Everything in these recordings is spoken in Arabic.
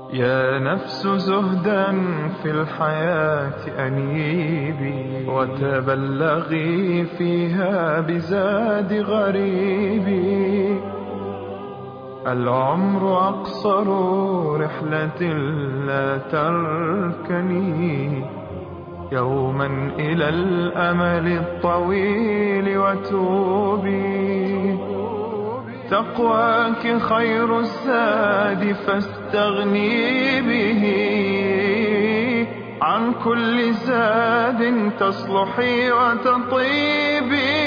يا نفس زهدا في الحياة أنيبي، وتبلغي فيها بزاد غريبي. العمر أقصر رحلة لا تركني يوما إلى الأمل الطويل وتوبي. تقواك خير الزاد فاستغني به، عن كل زاد تصلحي وتطيبي.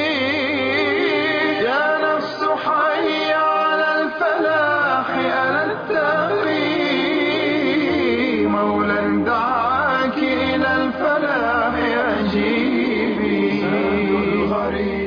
يا نفس حي على الفلاح ألا التغي، مولا دعاك إلى الفلاح أجيبي. الغريب.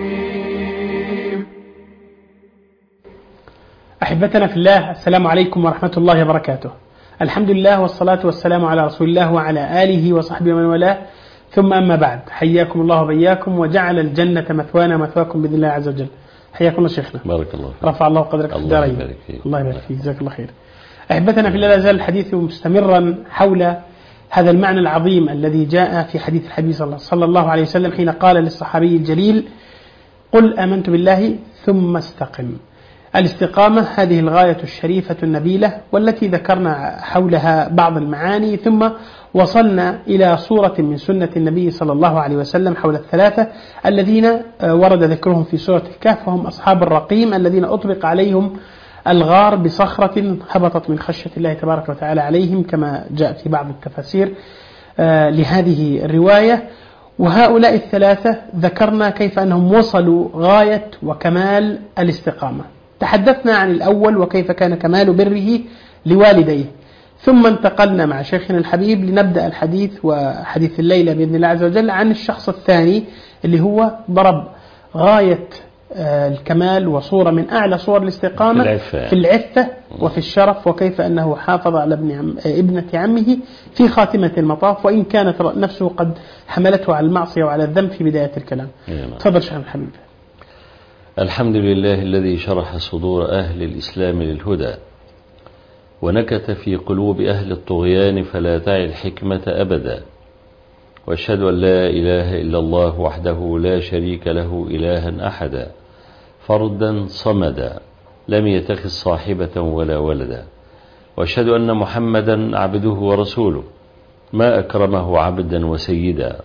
أحبتنا في الله، السلام عليكم ورحمة الله وبركاته. الحمد لله والصلاة والسلام على رسول الله وعلى آله وصحبه ومن والاه، ثم أما بعد. حياكم الله وبياكم وجعل الجنة مثوانا ومثواكم بإذن الله عز وجل. حياكم الله شيخنا، بارك الله فيك. رفع الله قدرك في الدارين. الله يبارك فيك، جزاك الله خير. أحبتنا في الله، لا زال الحديث مستمرا حول هذا المعنى العظيم الذي جاء في حديث الحبيب صلى الله عليه وسلم حين قال للصحابي الجليل: قل آمنت بالله ثم استقم. الاستقامة هذه الغاية الشريفة النبيلة، والتي ذكرنا حولها بعض المعاني، ثم وصلنا إلى صورة من سنة النبي صلى الله عليه وسلم حول الثلاثة الذين ورد ذكرهم في سورة الكهف، وهم أصحاب الرقيم الذين أطبق عليهم الغار بصخرة هبطت من خشية الله تبارك وتعالى عليهم، كما جاء في بعض التفاسير لهذه الرواية. وهؤلاء الثلاثة ذكرنا كيف أنهم وصلوا غاية وكمال الاستقامة. تحدثنا عن الأول وكيف كان كمال بره لوالديه، ثم انتقلنا مع شيخنا الحبيب لنبدأ الحديث وحديث الليلة بإذن الله عز وجل عن الشخص الثاني اللي هو ضرب غاية الكمال وصورة من أعلى صور الاستقامة في العفة وفي الشرف، وكيف أنه حافظ على ابنة عمه في خاتمة المطاف، وإن كانت نفسه قد حملته على المعصية وعلى الذنب في بداية الكلام. تفضل شيخنا الحبيب. الحمد لله الذي شرح صدور أهل الإسلام للهدى، ونكت في قلوب أهل الطغيان فلا تعي الحكمة أبدا. وأشهد أن لا إله إلا الله وحده لا شريك له إلها أحدا، فردا صمدا، لم يتخذ صاحبة ولا ولدا. وأشهد أن محمدا عبده ورسوله، ما أكرمه عبدا وسيدا،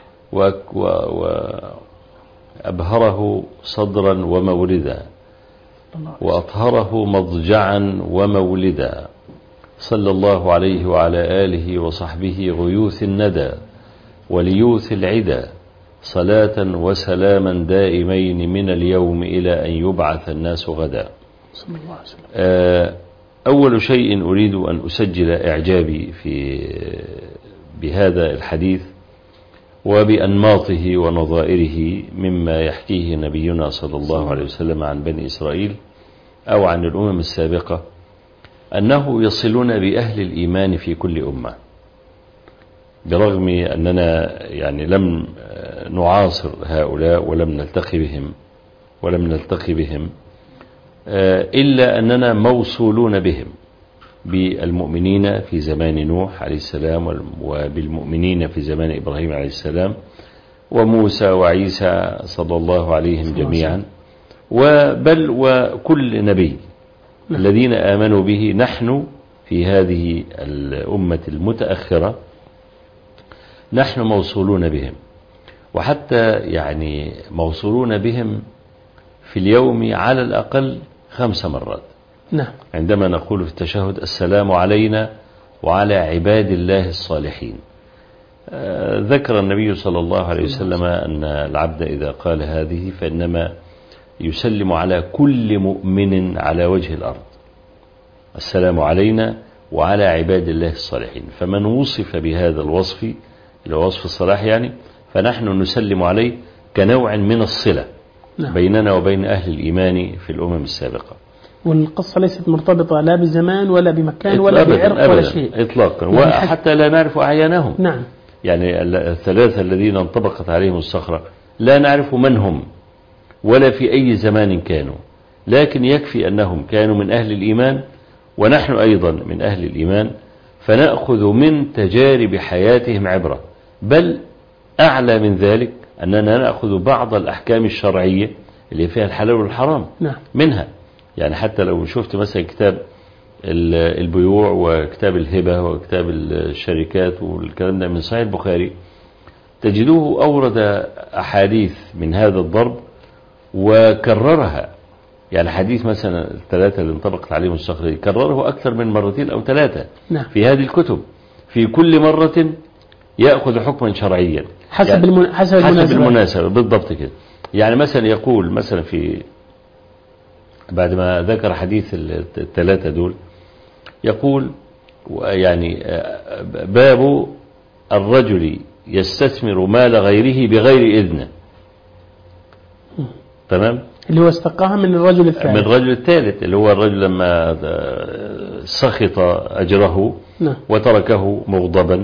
وأبهره صدرا وموردا، وأطهره مضجعا ومولدا. صلى الله عليه وعلى آله وصحبه غيوث الندى وليوث العدا، صلاة وسلاما دائمين من اليوم إلى أن يبعث الناس غدا. أول شيء أريد أن أسجل إعجابي بهذا الحديث وبأنماطه ونظائره مما يحكيه نبينا صلى الله عليه وسلم عن بني إسرائيل أو عن الأمم السابقة، أنه يصلون بأهل الإيمان في كل أمة، برغم أننا يعني لم نعاصر هؤلاء ولم نلتقي بهم إلا أننا موصولون بهم، بالمؤمنين في زمان نوح عليه السلام، وبالمؤمنين في زمان إبراهيم عليه السلام، وموسى وعيسى صلى الله عليهم جميعا، بل وكل نبي الذين آمنوا به. نحن في هذه الأمة المتأخرة نحن موصولون بهم، وحتى يعني موصولون بهم في اليوم على الأقل 5 مرات. نعم. عندما نقول في التشهد: السلام علينا وعلى عباد الله الصالحين. ذكر النبي صلى الله عليه وسلم أن العبد إذا قال هذه فإنما يسلم على كل مؤمن على وجه الأرض. السلام علينا وعلى عباد الله الصالحين. فمن وصف بهذا الوصف، اللي هو وصف الصلاح يعني، فنحن نسلم عليه كنوع من الصلة بيننا وبين أهل الإيمان في الأمم السابقة. والقصة ليست مرتبطة لا بزمان ولا بمكان ولا بعرق ولا شيء إطلاقا، وحتى لا نعرف أعيانهم. نعم. يعني الثلاثة الذين انطبقت عليهم الصخرة لا نعرف من هم ولا في أي زمان كانوا، لكن يكفي أنهم كانوا من أهل الإيمان ونحن أيضا من أهل الإيمان فنأخذ من تجارب حياتهم عبرة، بل أعلى من ذلك أننا نأخذ بعض الأحكام الشرعية اللي فيها الحلال والحرام منها. يعني حتى لو شفت مثلا كتاب البيوع وكتاب الهبة وكتاب الشركات والكلام ده من صحيح البخاري، تجدوه أورد أحاديث من هذا الضرب وكررها. يعني حديث مثلا 3 اللي انطبقت عليهم الصخرة كرره أكثر من 2 أو 3 في هذه الكتب، في كل مرة يأخذ حكما شرعيا حسب يعني حسب المناسبة بالضبط كده. يعني مثلا يقول مثلا في بعد ما ذكر حديث 3 دول يقول يعني باب الرجل يستثمر مال غيره بغير إذنه، تمام، اللي هو استقاها من الرجل الثالث، من الرجل الثالث اللي هو الرجل لما سخط أجره وتركه مغضبا،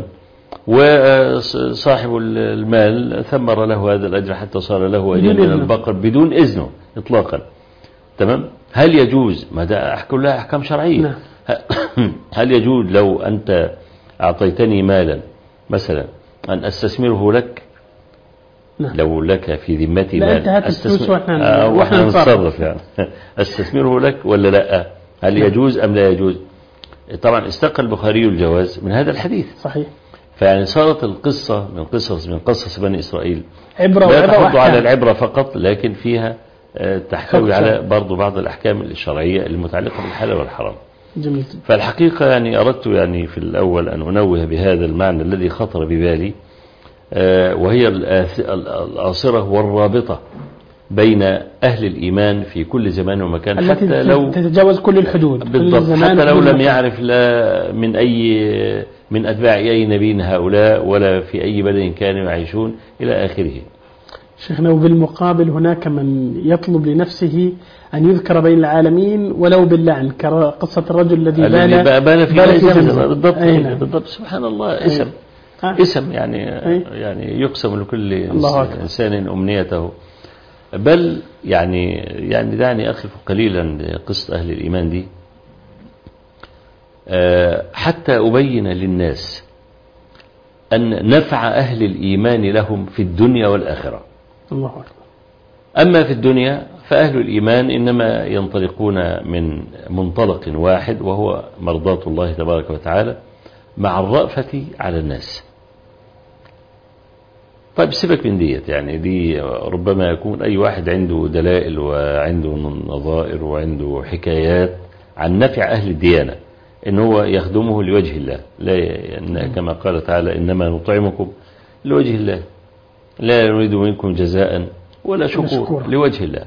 وصاحب المال ثمر له هذا الأجر حتى صار له أجر من البقر بدون إذنه إطلاقا، تمام. هل يجوز؟ ما ده كلها أحكام شرعية. هل يجوز لو أنت أعطيتني مالا مثلا أن أستثمره لك؟ لو لك في ذمتي مال وإحنا نتصرف يعني أستثمره لك ولا لا؟ هل يجوز أم لا يجوز؟ طبعا استقى البخاري الجواز من هذا الحديث، صحيح. فيعني صارت القصة من قصص بني إسرائيل عبرة لا تحض على العبرة فقط، لكن فيها تحتوي على برضو بعض الأحكام الشرعية المتعلقة بالحلال والحرام. جميل. فالحقيقة يعني أردت يعني في الأول أن أنوه بهذا المعنى الذي خطر ببالي، وهي الآصرة والرابطة بين أهل الإيمان في كل زمان ومكان، حتى لو تتجاوز كل الحدود بالضبط، حتى لو لم يعرف لا من أتباع أي نبي هؤلاء ولا في أي بلد كانوا يعيشون إلى آخره. شيخنا، وبالمقابل هناك من يطلب لنفسه أن يذكر بين العالمين ولو باللعن، كقصة الرجل الذي بال في زمزم. بالضبط سبحان الله. اسم يعني يقسم لكل إنسان أمنيته. بل يعني دعني أخف قليلا قصة أهل الإيمان دي حتى أبين للناس أن نفع أهل الإيمان لهم في الدنيا والآخرة. الله أكبر. أما في الدنيا فأهل الإيمان إنما ينطلقون من منطلق واحد، وهو مرضاة الله تبارك وتعالى مع الرأفة على الناس. طيب سيبك من ديت، يعني دي ربما يكون أي واحد عنده دلائل وعنده نظائر وعنده حكايات عن نفع أهل الديانة إن هو يخدمه لوجه الله، لا كما قال تعالى إنما نطعمكم لوجه الله لا نريد منكم جزاء ولا شكور، لوجه الله.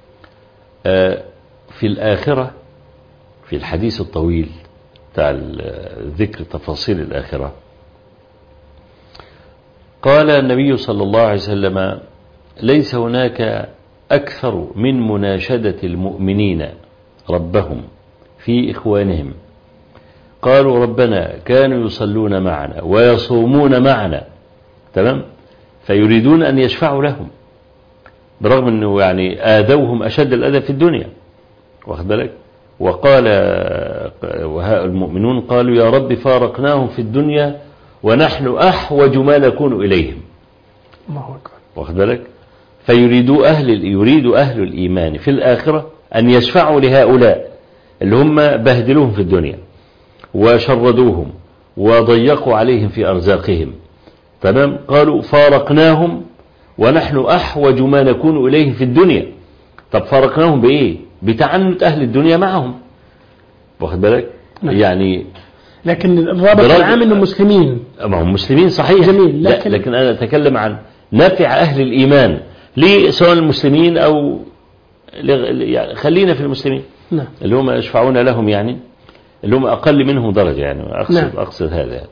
في الآخرة في الحديث الطويل بتاع ذكر تفاصيل الآخرة قال النبي صلى الله عليه وسلم ليس هناك أكثر من مناشدة المؤمنين ربهم في إخوانهم. قالوا ربنا كانوا يصلون معنا ويصومون معنا، تمام، فيريدون أن يشفعوا لهم برغم أنه يعني آذوهم أشد الأذى في الدنيا، واخد بالك. وقال المؤمنون قالوا يا رب فارقناهم في الدنيا ونحن أحوج ما نكون إليهم، واخد بالك. فيريد أهل الإيمان في الآخرة أن يشفعوا لهؤلاء اللي هم بهدلوهم في الدنيا وشردوهم وضيقوا عليهم في أرزاقهم، تمام. قالوا فارقناهم ونحن أحوج ما نكون إليهم في الدنيا. طب فارقناهم بإيه؟ بتعنت أهل الدنيا معهم، واخد بالك. يعني لكن الرابط العام انه مسلمين، ما هم مسلمين صحيح، جميل. لكن انا اتكلم عن نفع اهل الايمان ليه، سواء المسلمين او يعني خلينا في المسلمين اللي هم يشفعون لهم، يعني اللي هم اقل منهم درجه، يعني اقصد هذا يعني.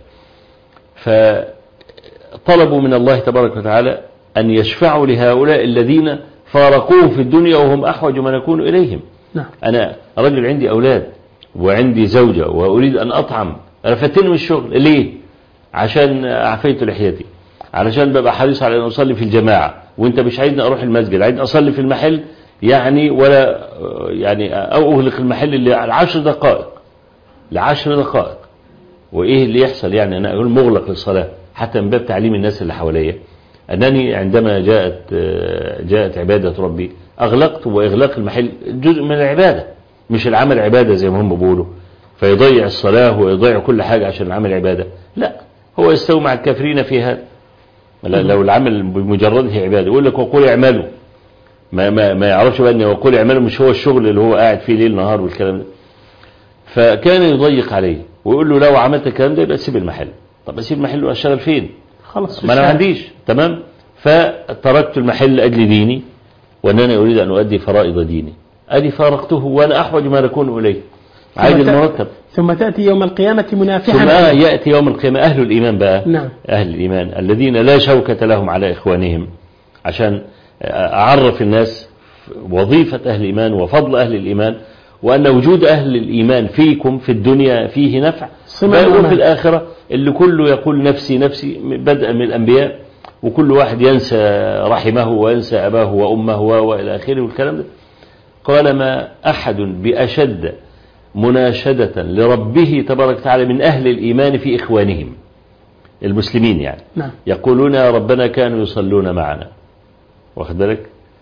فطلبوا من الله تبارك وتعالى ان يشفعوا لهؤلاء الذين فارقوه في الدنيا وهم احوج ما نكون اليهم. انا رجل عندي اولاد وعندي زوجة وأريد أن أطعم، أنا فاتني من الشغل ليه؟ عشان عفيت لحيتي، علشان ببقى حريص على أن أصلي في الجماعة، وأنت مش عايزني أروح المسجد، عايزني أصلي في المحل يعني، ولا يعني أو أغلق المحل اللي على 10 دقائق ل10 دقائق. وإيه اللي يحصل؟ يعني أنا أقول مغلق للصلاة حتى من باب تعليم الناس اللي حواليا أنني عندما جاءت عبادة ربي أغلقت، وإغلاق المحل جزء من العبادة، مش العمل عبادة زي ما هم بيقولوا فيضيع الصلاة ويضيع كل حاجة عشان العمل عبادة. لا، هو يستوي مع الكافرين في هذا. لو العمل بمجرده عبادة يقول لك وقول اعملوا، ما يعرفش بقى أن وقول اعملوا مش هو الشغل اللي هو قاعد فيه ليل نهار والكلام ده. فكان يضيق عليه ويقول له لو عملت الكلام ده يبقى تسيب المحل. طب أسيب المحل وأشتغل فين؟ خلاص ما أنا ما عنديش. تمام. فتركت المحل لأجل ديني وأنني أريد أن أؤدي فرائض ديني. أدي فارقته وأنا أحوج ما نكون إليه، عايز المرتب. ثم تأتي يوم القيامة منافحا. ثم يأتي يوم القيامة أهل الإيمان بقى. نعم. أهل الإيمان الذين لا شوكة لهم على إخوانهم، عشان أعرف الناس وظيفة أهل الإيمان وفضل أهل الإيمان، وأن وجود أهل الإيمان فيكم في الدنيا فيه نفع، وفي الآخرة اللي كله يقول نفسي نفسي بدءا من الأنبياء، وكل واحد ينسى رحمه وينسى أباه وأمه وإلى آخره والكلام ده. قال ما أحد بأشد مناشدة لربه تبارك وتعالى من أهل الإيمان في إخوانهم المسلمين يعني. نعم. يقولون يا ربنا كانوا يصلون معنا، واخد بالك؟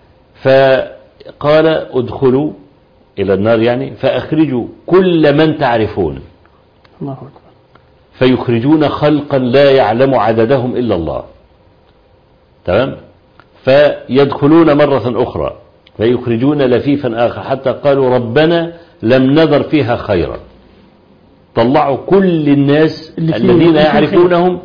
فقال ادخلوا إلى النار يعني فأخرجوا كل من تعرفون. الله أكبر. فيخرجون خلقا لا يعلم عددهم إلا الله. تمام. فيدخلون مرة أخرى فيخرجون لفيفا آخر حتى قالوا ربنا لم نذر فيها خيرا. طلعوا كل الناس الذين يعرفونهم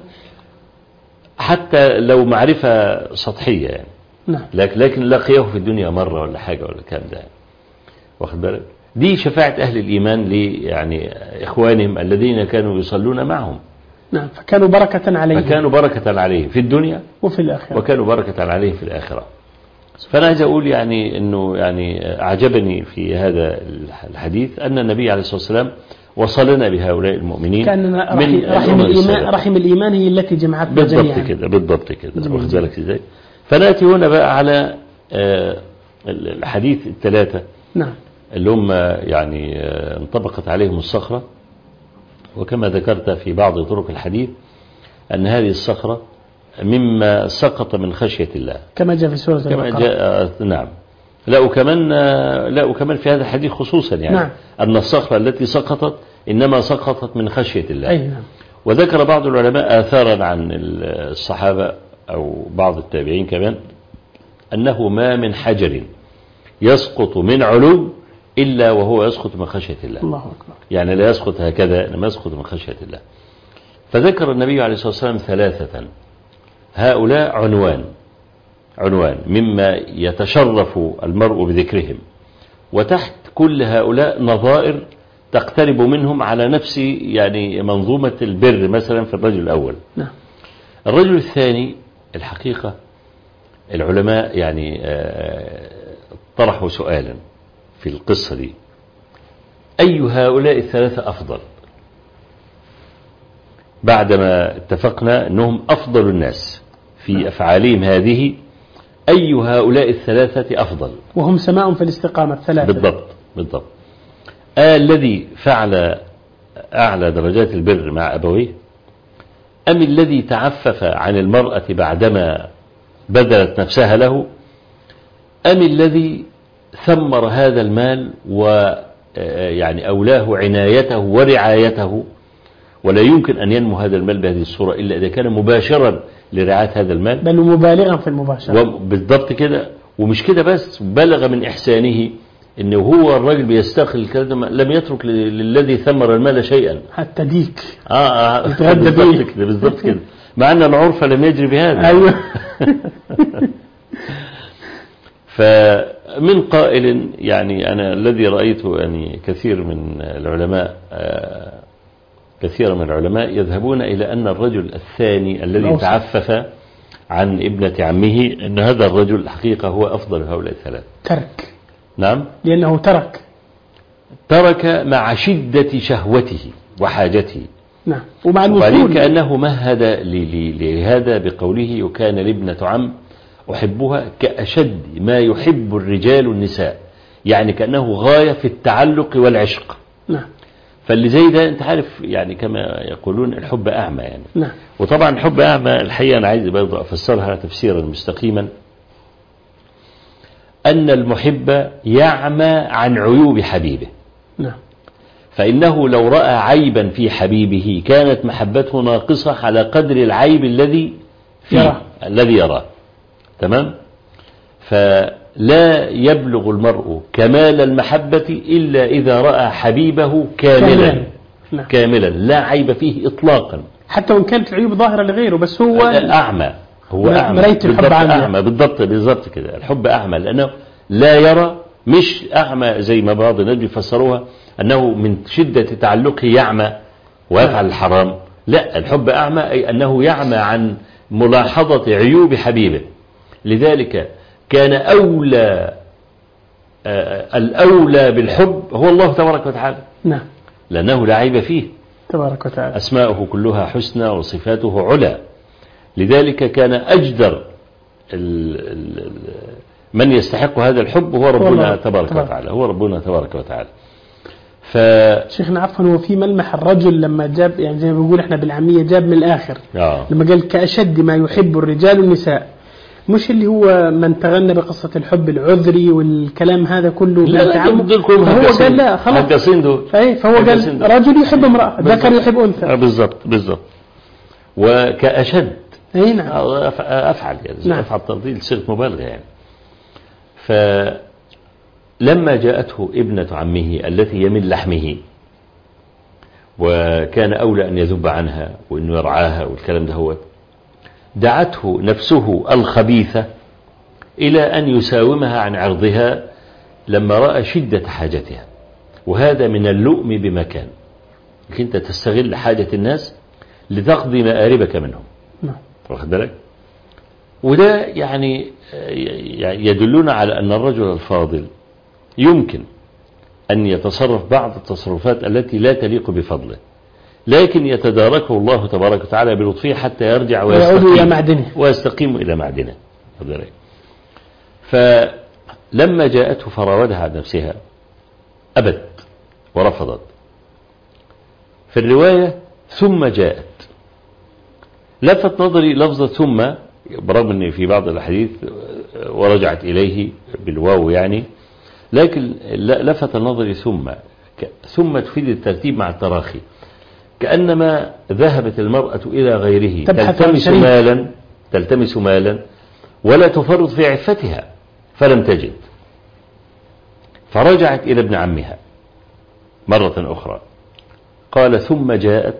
حتى لو معرفة سطحية يعني. نعم. لكن لقيه في الدنيا مرة ولا حاجة ولا كام ده، واخد بالك؟ دي شفاعة أهل الإيمان يعني إخوانهم الذين كانوا يصلون معهم. نعم. فكانوا بركة عليهم في الدنيا وفي الآخرة، وكانوا بركة عليهم في الآخرة. فأنا عايز أقول يعني أنه يعني أعجبني في هذا الحديث أن النبي عليه الصلاة والسلام وصلنا بهؤلاء المؤمنين كان رحم الإيمان هي التي جمعتنا جميعا. بالضبط كده واخد بالك إزاي؟ فنأتي هنا بقى على الحديث الثلاثة. نعم. اللي هم يعني انطبقت عليهم الصخرة، وكما ذكرت في بعض طرق الحديث أن هذه الصخرة مما سقط من خشية الله كما جاء في سورة البقرة. نعم. لا وكمان في هذا الحديث خصوصا يعني. نعم. أن الصخرة التي سقطت إنما سقطت من خشية الله. أي نعم. وذكر بعض العلماء آثارا عن الصحابة أو بعض التابعين كمان أنه ما من حجر يسقط من علو إلا وهو يسقط من خشية الله. الله أكبر. يعني لا يسقط هكذا، إنما يسقط من خشية الله. فذكر النبي عليه الصلاة والسلام ثلاثة، هؤلاء عنوان مما يتشرف المرء بذكرهم، وتحت كل هؤلاء نظائر تقترب منهم على نفس يعني منظومة البر مثلا في الرجل الأول. نعم. الرجل الثاني الحقيقة العلماء يعني طرحوا سؤالا في القصة دي: أي هؤلاء الثلاثة أفضل؟ بعدما اتفقنا أنهم أفضل الناس في أفعالهم هذه، أي هؤلاء الثلاثة أفضل؟ وهم سماء في الاستقامة الثلاثة. بالضبط. الذي فعل أعلى درجات البر مع أبويه، أم الذي تعفف عن المرأة بعدما بذلت نفسها له، أم الذي ثمر هذا المال ويعني أولاه عنايته ورعايته، ولا يمكن أن ينمو هذا المال بهذه الصورة إلا إذا كان مباشرا لرعاية هذا المال، بل مبالغا في المباشرة. بالضبط كده. ومش كده بس، بلغ من إحسانه إنه هو الراجل بيستخل الكلام، لم يترك للذي ثمر المال شيئا حتى ديك يتغدى بيه. بالضبط كده. مع أن العرف لم يجري بهذا. أيوه. فمن قائل يعني أنا الذي رأيته يعني كثير من العلماء يذهبون إلى أن الرجل الثاني الذي تعفف عن ابنة عمه أن هذا الرجل الحقيقة هو أفضل هؤلاء الثلاث. ترك. نعم. لأنه ترك مع شدة شهوته وحاجته. نعم. وبعدين كأنه مهد لهذا بقوله: وكان لابنة عم أحبها كأشد ما يحب الرجال النساء، يعني كأنه غاية في التعلق والعشق. نعم. فاللي زي ده أنت عارف يعني كما يقولون الحب أعمى يعني. نعم. وطبعا الحب أعمى الحقيقة أنا عايز برضه أفسرها تفسيرا مستقيما، أن المحب يعمى عن عيوب حبيبه. نعم. فإنه لو رأى عيبا في حبيبه كانت محبته ناقصة على قدر العيب الذي فيه الذي يراه. تمام. فلا يبلغ المرء كمال المحبة إلا إذا رأى حبيبه كاملا. نعم. كاملا لا عيب فيه إطلاقا، حتى وإن كانت العيوب ظاهرة لغيره، بس هو أعمى. هو أعمى الحب أعمى بالضبط كده. الحب أعمى لأنه لا يرى، مش أعمى زي ما بعض الناس بيفسروها أنه من شدة تعلقه يعمى ويفعل الحرام. لا، الحب أعمى أي أنه يعمى عن ملاحظة عيوب حبيبه. لذلك كان الأولى بالحب هو الله تبارك وتعالى. نعم. لأنه لا عيب فيه تبارك وتعالى، أسماؤه كلها حسنى وصفاته علا. لذلك كان أجدر من يستحق هذا الحب هو ربنا تبارك وتعالى. هو ربنا تبارك وتعالى. شيخنا عفوا، هو في ملمح الرجل لما جاب، يعني زي ما بنقول احنا بالعامية، جاب من الآخر. لما قال كأشد ما يحب الرجال النساء، مش اللي هو من تغنى بقصة الحب العذري والكلام هذا كله. لا فهو قال لا خلاص، فهو قال رجل يحب امرأة، ذكر يحب أنثى. بالضبط. وكأشد نعم. أفعل يعني. نعم. أفعل تفضيل صيغة مبالغة يعني. فلما جاءته ابنة عمه التي يمن لحمه وكان أولى أن يذب عنها وأنه يرعاها والكلام ده، هو دعته نفسه الخبيثة إلى أن يساومها عن عرضها لما رأى شدة حاجتها. وهذا من اللؤم بمكان، أنت تستغل حاجة الناس لتقضي مآربك منهم. واخد بالك؟ وده يعني يدلنا على أن الرجل الفاضل يمكن أن يتصرف بعض التصرفات التي لا تليق بفضله، لكن يتداركه الله تبارك وتعالى بلطفه حتى يرجع ويستقيم إلى معدنه. فلما جاءته فراودها عن نفسها أبت ورفضت. في الرواية ثم جاءت، لفت نظري لفظة ثم، برغم أن في بعض الحديث ورجعت إليه بالواو يعني، لكن لفت نظري ثم تفيد الترتيب مع التراخي، كأنما ذهبت المرأة إلى غيره تلتمس مالا ولا تفرط في عفتها فلم تجد، فرجعت إلى ابن عمها مرة أخرى. قال ثم جاءت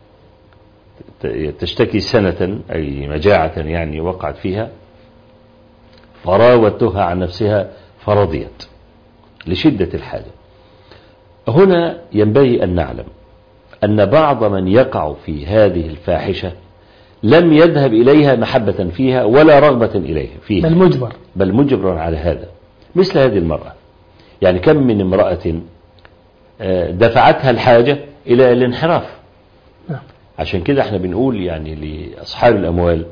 تشتكي سنة أي مجاعة يعني وقعت فيها، فراودتها عن نفسها فرضيت لشدة الحاجة. هنا ينبغي أن نعلم أن بعض من يقع في هذه الفاحشة لم يذهب إليها محبة فيها ولا رغبة إليها فيها، بل مجبر على هذا. مثل هذه المرأة، يعني كم من امرأة دفعتها الحاجة إلى الانحراف. عشان كده احنا بنقول يعني لأصحاب الأموال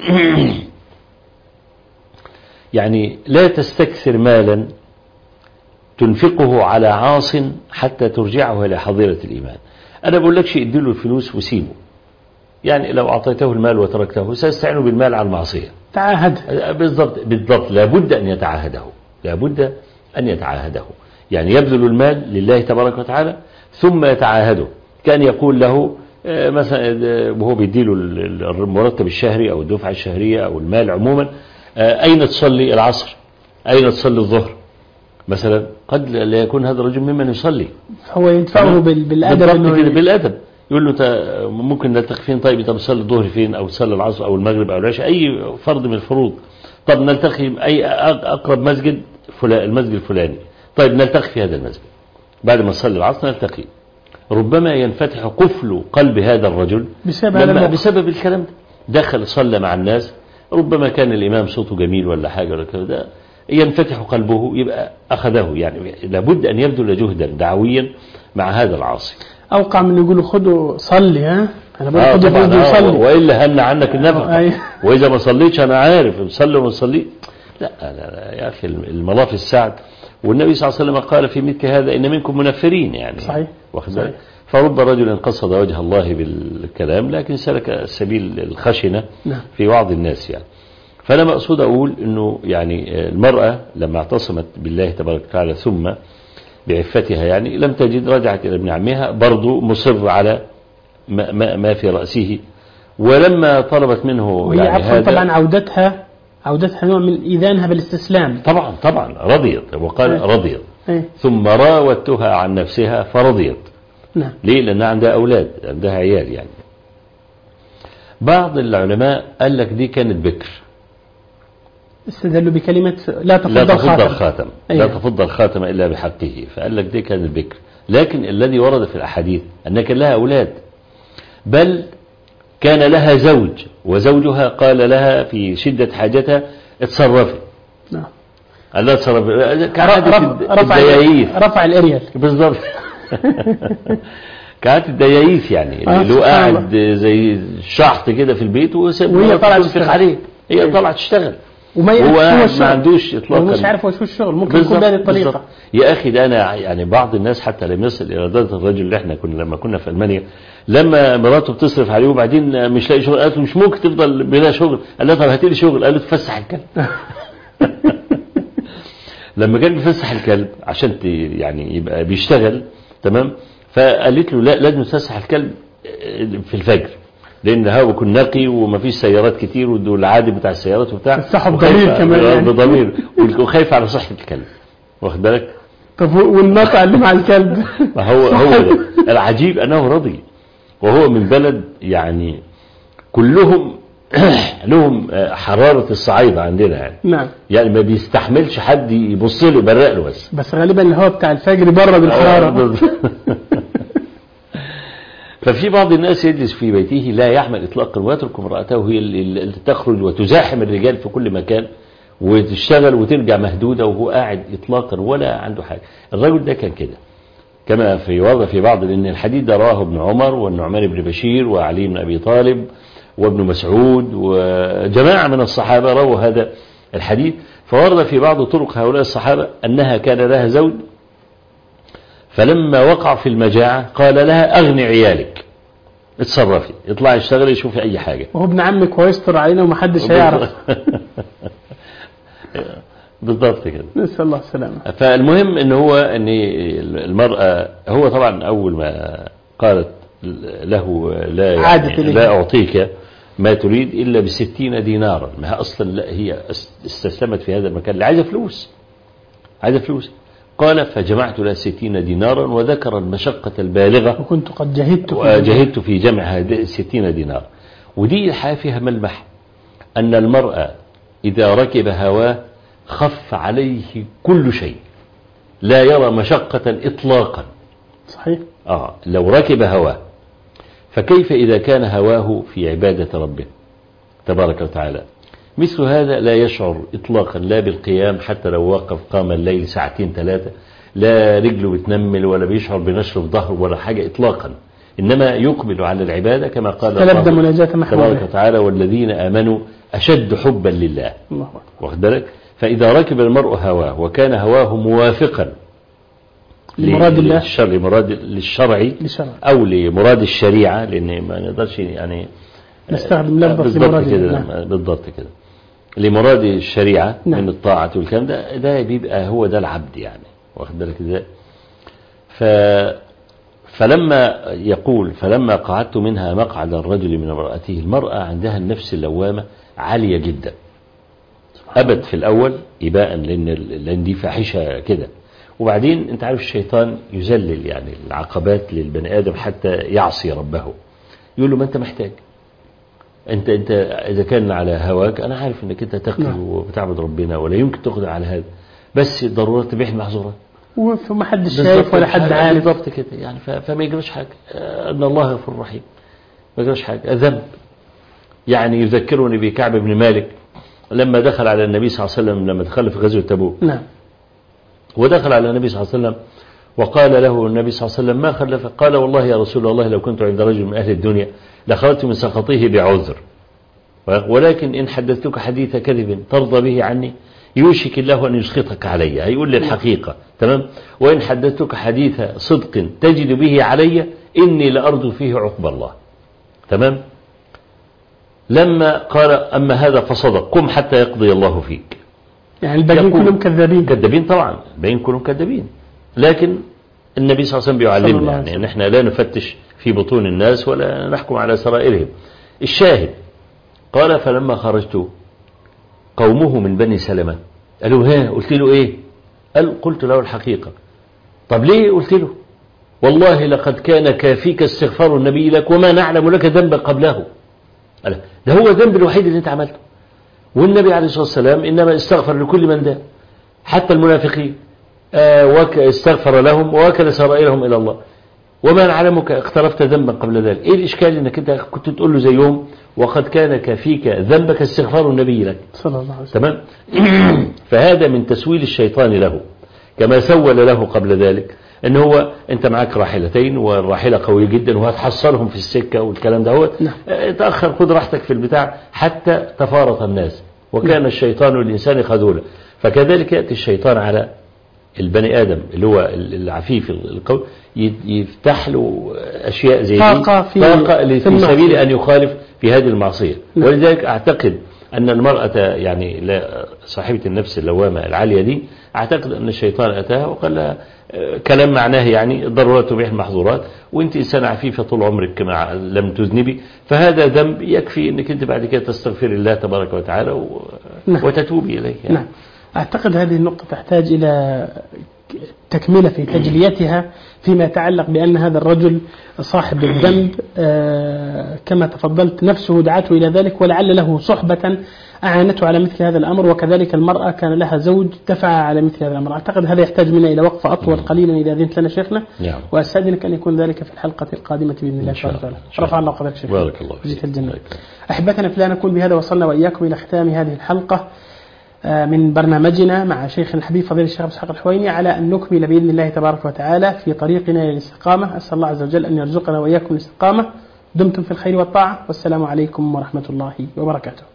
يعني لا تستكثر مالا تنفقه على عاص حتى ترجعه إلى حظيرة الإيمان. أنا بقول لك شيء، اديله الفلوس وسيبه، يعني لو أعطيته المال وتركته سيستعين بالمال على المعصية. تعاهد. بالضبط. لابد أن يتعاهده، يعني يبذل المال لله تبارك وتعالى ثم يتعاهده. كان يقول له مثلا وهو بيديله المرتب الشهري أو الدفعة الشهرية أو المال عموما، أين تصلي العصر، أين تصلي الظهر مثلا، قد لا يكون هذا الرجل ممن يصلي، هو يدفعه بالأدب يقول له ممكن نلتقي فين؟ طيب انت بتصلي الظهر فين، او تصلي العصر او المغرب او العشاء، اي فرض من الفروض. طب نلتقي اي اقرب مسجد، المسجد الفلاني. طيب نلتقي في هذا المسجد بعد ما نصلي العصر نلتقي. ربما ينفتح قفل قلب هذا الرجل بسبب الكلام ده. دخل صلى مع الناس، ربما كان الامام صوته جميل ولا حاجه ولا كده، ينفتح قلبه، يبقى اخذه. يعني لابد ان يبذل جهدا دعويا مع هذا العاصي. أوقع من يقولوا خدوا صلي، أنا بقول خدوا صلي، وإلا هن عنك النفقة. وإذا ما صليتش أنا عارف صلي وما صلي. لا يا أخي، الملا في السعد. والنبي صلى الله عليه وسلم قال في مثل هذا إن منكم منفرين، يعني صحيح. فرب رجل قصد وجه الله بالكلام لكن سلك سبيل الخشنة في بعض الناس يعني. فأنا مقصود أقول أنه يعني المرأة لما اعتصمت بالله تبارك وتعالى ثم بعفتها يعني لم تجد، رجعت إلى ابن عمها برضو مصر على ما في رأسه. ولما طلبت منه وهي يعني هذا طبعا عودتها نوع من إذانها بالاستسلام. طبعا رضيت، وقال رضيت ثم راودتها عن نفسها فرضيت. نعم. ليه؟ لأنها عندها أولاد، عندها عيال يعني. بعض العلماء قال لك دي كانت بكر، استدلوا بكلمة لا تفض الخاتم. لا تفض الخاتم إلا بحقه، فقال لك دي كانت بكر. لكن الذي ورد في الأحاديث أن كان لها أولاد، بل كان لها زوج وزوجها قال لها في شدة حاجتها اتصرفي. نعم. قال لها اتصرفي كعادة الدياييث. رفع الاريال بالضبط. كانت الدياييث يعني اللي هو قاعد زي شحط كده في البيت وهي طلعت تشتغل عليه. هي طلعت تشتغل وما ما عندوش اطلاقا، مش عارف وش الشغل، ممكن يكون بهذه الطريقه. يا اخي ده انا يعني بعض الناس حتى لم يصل الى درجه الرجل اللي احنا لما كنا في المانيا، لما مراته بتصرف عليه وبعدين مش لاقي شغل، قالت له مش ممكن تفضل بلا شغل. قال لها طب هاتي لي شغل. قال له تفسح الكلب. لما كان بيفسح الكلب عشان يعني يبقى بيشتغل تمام، فقالت له لا لازم تفسح الكلب في الفجر لان الهواء بيكون نقي ومفيش سيارات كتير والعادي بتاع السيارات وبتاع، الصحة بضمير كمان يعني. بضمير وخايف على صحة الكلب، واخد بالك. طب والنقع اللي مع الكلب؟ ما هو العجيب انه رضي، وهو من بلد يعني كلهم لهم حرارة الصعيدة عندنا يعني. نعم. يعني ما بيستحملش حد يبص له يبرق له بس غالبا الهواء بتاع الفجر بره بالحرارة. ففي بعض الناس يجلس في بيته لا يعمل إطلاقا ويترك امرأته هي اللي تخرج وتزاحم الرجال في كل مكان وتشتغل وترجع مهدودة وهو قاعد إطلاقا ولا عنده حاجة. الرجل ده كان كده كما في بعض، لأن الحديث ده رواه ابن عمر والنعمان بن بشير وعلي بن أبي طالب وابن مسعود وجماعة من الصحابة رووا هذا الحديث. فورد في بعض طرق هؤلاء الصحابة أنها كان لها زوج فلما وقع في المجاعة قال لها أغني عيالك، اتصرفي، اطلعي اشتغلي شوفي أي حاجة، وهو ابن عمك ويستر علينا ومحدش هيعرف. بالضبط كده، نسأل الله السلامة. فالمهم ان هو ان المرأة هو طبعا أول ما قالت له لا أعطيك ما تريد إلا ب60 دينارا، ما أصلا لا هي استسلمت في هذا المكان اللي عايزة فلوس. قال فجمعت لها 60 دينارا وذكر المشقة البالغة وكنت قد جهدت في جمع هذه 60 دينار. ودي الحياة فيها ملمح أن المرأة إذا ركب هواه خف عليه كل شيء، لا يرى مشقة إطلاقا. صحيح. لو ركب هواه، فكيف إذا كان هواه في عبادة ربه تبارك وتعالى؟ مثل هذا لا يشعر إطلاقا لا بالقيام، حتى لو وقف قام الليل 2-3 لا رجله بتنمل ولا بيشعر بنشر في ظهره ولا حاجة إطلاقا، إنما يقبل على العبادة كما قال الله تبارك وتعالى والذين آمنوا أشد حبا لله. واخد بالك؟ فإذا ركب المرء هواه وكان هواه موافقا لمراد الله، مراد للشرع أو لمراد الشريعة، لأن ما نقدرش يعني نستخدم لفظ لمراد الله. بالضبط كده، لمراد الشريعة. نعم. من الطاعة والكلام ده بيبقى هو ده العبد يعني، واخد بالك ازاي. فلما يقول فلما قعدت منها مقعد الرجل من امرأته، المرأة عندها النفس اللوامة عالية جدا، أبد في الأول إباء لأن دي فاحشة كده، وبعدين أنت عارف الشيطان يذلل يعني العقبات للبني آدم حتى يعصي ربه، يقول له ما أنت محتاج، أنت إذا كان على هواك أنا عارف أنك أنت تقي وبتعبد ربنا ولا يمكن تقدر على هذا، بس الضرورات تبيح المحظورات وما حد شايف ولا حد عارف. بالضبط كده يعني. فما يجرش حاجة، أن الله غفور رحيم، ما يجرش حاجة. الذنب يعني يذكرني بكعب بن مالك لما دخل على النبي صلى الله عليه وسلم لما دخل في غزوة تبوك. نعم. ودخل على النبي صلى الله عليه وسلم وقال له النبي صلى الله عليه وسلم ما خلف؟ قال والله يا رسول الله لو كنت عند رجل من أهل الدنيا لخرجت من سخطه بعذر، ولكن إن حدثتك حديث كذب ترضى به عني يوشك الله أن يسخطك علي، هيقول لي الحقيقة تمام، وإن حدثتك حديث صدق تجد به علي إني لأرجو فيه عقب الله. تمام. لما قال أما هذا فصدق قم حتى يقضي الله فيك. يعني الباقيين كلهم كذابين. كذابين طبعا، الباقيين كلهم كذابين. لكن النبي صلى الله عليه وسلم بيعلمنا يعني ان احنا لا نفتش في بطون الناس ولا نحكم على سرائرهم. الشاهد قال فلما خرجت قومه من بني سلمة قالوا ها قلت له ايه؟ قلت له الحقيقة. طب ليه قلت له؟ والله لقد كان كافيك استغفار النبي لك وما نعلم لك ذنبا قبله. قال ده هو الذنب الوحيد اللي انت عملته، والنبي عليه الصلاة والسلام إنما استغفر لكل من دان حتى المنافقين استغفر لهم ووكل سرائرهم إلى الله، وما نعلمك اقترفت ذنبا قبل ذلك. ايه الإشكال انك انت كنت تقول له زيهم وقد كان كافيك ذنبك استغفار النبي لك صلى الله عليه وسلم. تمام. فهذا من تسويل الشيطان له كما سول له قبل ذلك ان هو انت معك راحلتين والراحلة قوية جدا وهتحصلهم في السكة والكلام ده. تأخر خذ راحتك في البتاع حتى تفارط الناس، وكان الشيطان للإنسان خذولا. فكذلك يأتي الشيطان على البني آدم اللي هو العفيف القوي يفتح له أشياء زي طاقة في سبيل أن يخالف في هذه المعصية. ولذلك أعتقد أن المرأة يعني صاحبة النفس اللوامة العالية دي أعتقد أن الشيطان أتاها وقال لها كلام معناه يعني الضرورات تبيح المحظورات، وانت إنسان عفيفة طول عمرك كما لم تذنبي، فهذا ذنب يكفي أنك انت بعد كده تستغفر الله تبارك وتعالى وتتوبي إليه يعني. نعم. أعتقد هذه النقطة تحتاج إلى تكملة في تجليتها فيما يتعلق بأن هذا الرجل صاحب الذنب كما تفضلت نفسه دعته إلى ذلك، ولعل له صحبة أعانته على مثل هذا الأمر، وكذلك المرأة كان لها زوج دفع على مثل هذا الأمر. أعتقد هذا يحتاج منا إلى وقفة أطول قليلا إذا أذنت لنا شيخنا، وأستأذنك أن يكون ذلك في الحلقة القادمة بإذن الله سبحانه وتعالى. رفع الله قدرك شيخنا. بارك الله فيك. الجنة. أحبتنا في الله، نكون بهذا وصلنا وإياكم إلى ختام هذه الحلقة من برنامجنا مع شيخ الحبيب فضيلة الشيخ إسحاق الحويني، على أن نكمل بإذن الله تبارك وتعالى في طريقنا للاستقامة. أسأل الله عز وجل أن يرزقنا وإياكم الاستقامة. دمتم في الخير والطاعة، والسلام عليكم ورحمة الله وبركاته.